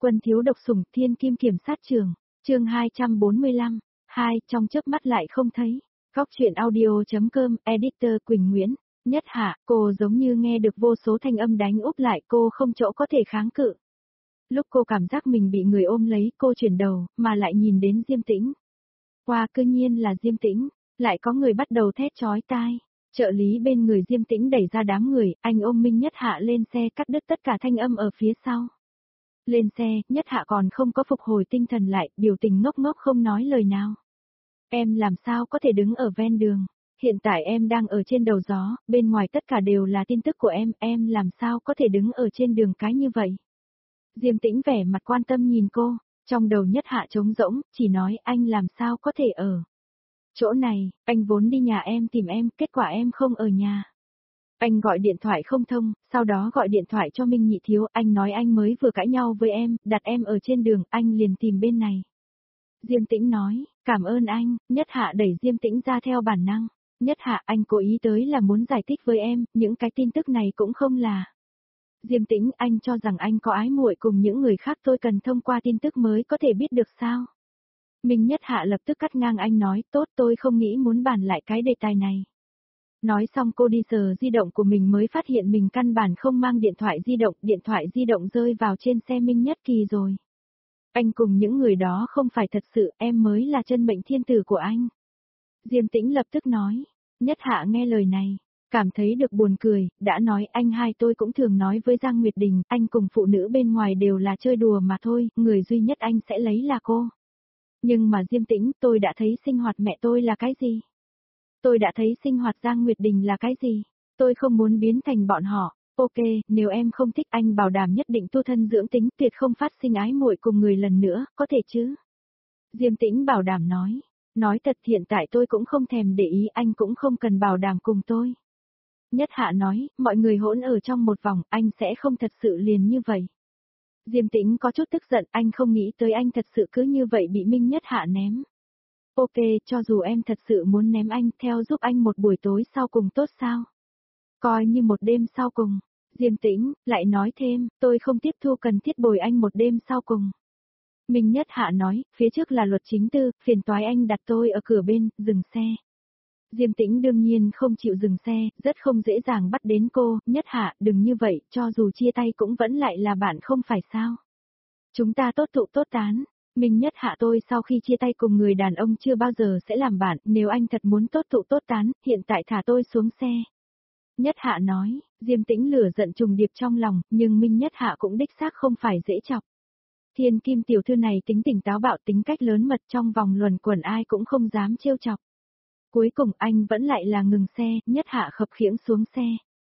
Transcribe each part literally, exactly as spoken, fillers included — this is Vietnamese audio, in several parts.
Quân thiếu độc sủng thiên kim kiểm sát trường, chương hai trăm bốn mươi lăm, hai trong chớp mắt lại không thấy. Góc truyện audio.com, editor Quỳnh Nguyễn, Nhất Hạ, cô giống như nghe được vô số thanh âm đánh úp lại cô không chỗ có thể kháng cự. Lúc cô cảm giác mình bị người ôm lấy, cô chuyển đầu, mà lại nhìn đến Diêm Tĩnh. Qua cư nhiên là Diêm Tĩnh, lại có người bắt đầu thét chói tai. Trợ lý bên người Diêm Tĩnh đẩy ra đám người, anh ôm Minh Nhất Hạ lên xe cắt đứt tất cả thanh âm ở phía sau. Lên xe, Nhất Hạ còn không có phục hồi tinh thần lại, biểu tình ngốc ngốc không nói lời nào. Em làm sao có thể đứng ở ven đường, hiện tại em đang ở trên đầu gió, bên ngoài tất cả đều là tin tức của em, em làm sao có thể đứng ở trên đường cái như vậy. Diêm Tĩnh vẻ mặt quan tâm nhìn cô, trong đầu Nhất Hạ trống rỗng, chỉ nói anh làm sao có thể ở chỗ này, anh vốn đi nhà em tìm em, kết quả em không ở nhà. Anh gọi điện thoại không thông, sau đó gọi điện thoại cho Minh Nhị Thiếu, anh nói anh mới vừa cãi nhau với em, đặt em ở trên đường, anh liền tìm bên này. Diêm Tĩnh nói, cảm ơn anh, Nhất Hạ đẩy Diêm Tĩnh ra theo bản năng. Nhất Hạ, anh cố ý tới là muốn giải thích với em, những cái tin tức này cũng không là. Diêm Tĩnh, anh cho rằng anh có ái muội cùng những người khác, tôi cần thông qua tin tức mới có thể biết được sao. Minh Nhất Hạ lập tức cắt ngang anh nói, tốt, tôi không nghĩ muốn bàn lại cái đề tài này. Nói xong cô đi sờ di động của mình mới phát hiện mình căn bản không mang điện thoại di động, điện thoại di động rơi vào trên xe Minh Nhất Kỳ rồi. Anh cùng những người đó không phải thật sự, em mới là chân mệnh thiên tử của anh. Diêm Tĩnh lập tức nói, Nhất Hạ nghe lời này, cảm thấy được buồn cười, đã nói anh hai tôi cũng thường nói với Giang Nguyệt Đình, anh cùng phụ nữ bên ngoài đều là chơi đùa mà thôi, người duy nhất anh sẽ lấy là cô. Nhưng mà Diêm Tĩnh, tôi đã thấy sinh hoạt mẹ tôi là cái gì? Tôi đã thấy sinh hoạt Giang Nguyệt Đình là cái gì? Tôi không muốn biến thành bọn họ. Ok, nếu em không thích anh bảo đảm nhất định tu thân dưỡng tính, tuyệt không phát sinh ái muội cùng người lần nữa, có thể chứ? Diêm Tĩnh bảo đảm nói. Nói thật, hiện tại tôi cũng không thèm để ý, anh cũng không cần bảo đảm cùng tôi. Nhất Hạ nói, mọi người hỗn ở trong một vòng, anh sẽ không thật sự liền như vậy. Diêm Tĩnh có chút tức giận, anh không nghĩ tới anh thật sự cứ như vậy bị Minh Nhất Hạ ném. Ok, cho dù em thật sự muốn ném anh, theo giúp anh một buổi tối sau cùng tốt sao? Coi như một đêm sau cùng. Diêm Tĩnh, lại nói thêm, tôi không tiếp thu cần thiết bồi anh một đêm sau cùng. Minh Nhất Hạ nói, phía trước là luật chính tư, phiền toái anh đặt tôi ở cửa bên, dừng xe. Diêm Tĩnh đương nhiên không chịu dừng xe, rất không dễ dàng bắt đến cô, Nhất Hạ, đừng như vậy, cho dù chia tay cũng vẫn lại là bạn không phải sao. Chúng ta tốt tụ tốt tán. Minh Nhất Hạ, tôi sau khi chia tay cùng người đàn ông chưa bao giờ sẽ làm bạn, nếu anh thật muốn tốt tụ tốt tán, hiện tại thả tôi xuống xe. Nhất Hạ nói, Diêm Tĩnh lửa giận trùng điệp trong lòng, nhưng Minh Nhất Hạ cũng đích xác không phải dễ chọc. Thiên Kim tiểu thư này tính tình táo bạo, tính cách lớn mật, trong vòng luẩn quẩn ai cũng không dám trêu chọc. Cuối cùng anh vẫn lại là ngừng xe, Nhất Hạ khập khiễng xuống xe.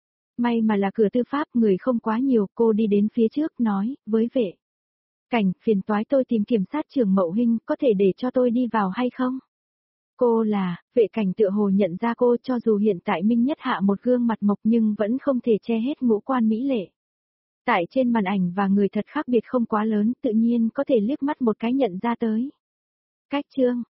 May mà là cửa tư pháp, người không quá nhiều, cô đi đến phía trước nói, với vệ Cảnh, phiền toái tôi tìm kiểm sát trưởng Mậu Hinh, có thể để cho tôi đi vào hay không? Cô là, Vệ Cảnh tựa hồ nhận ra cô, cho dù hiện tại Minh Nhất Hạ một gương mặt mộc nhưng vẫn không thể che hết ngũ quan mỹ lệ. Tại trên màn ảnh và người thật khác biệt không quá lớn, tự nhiên có thể liếc mắt một cái nhận ra tới. Cách chương,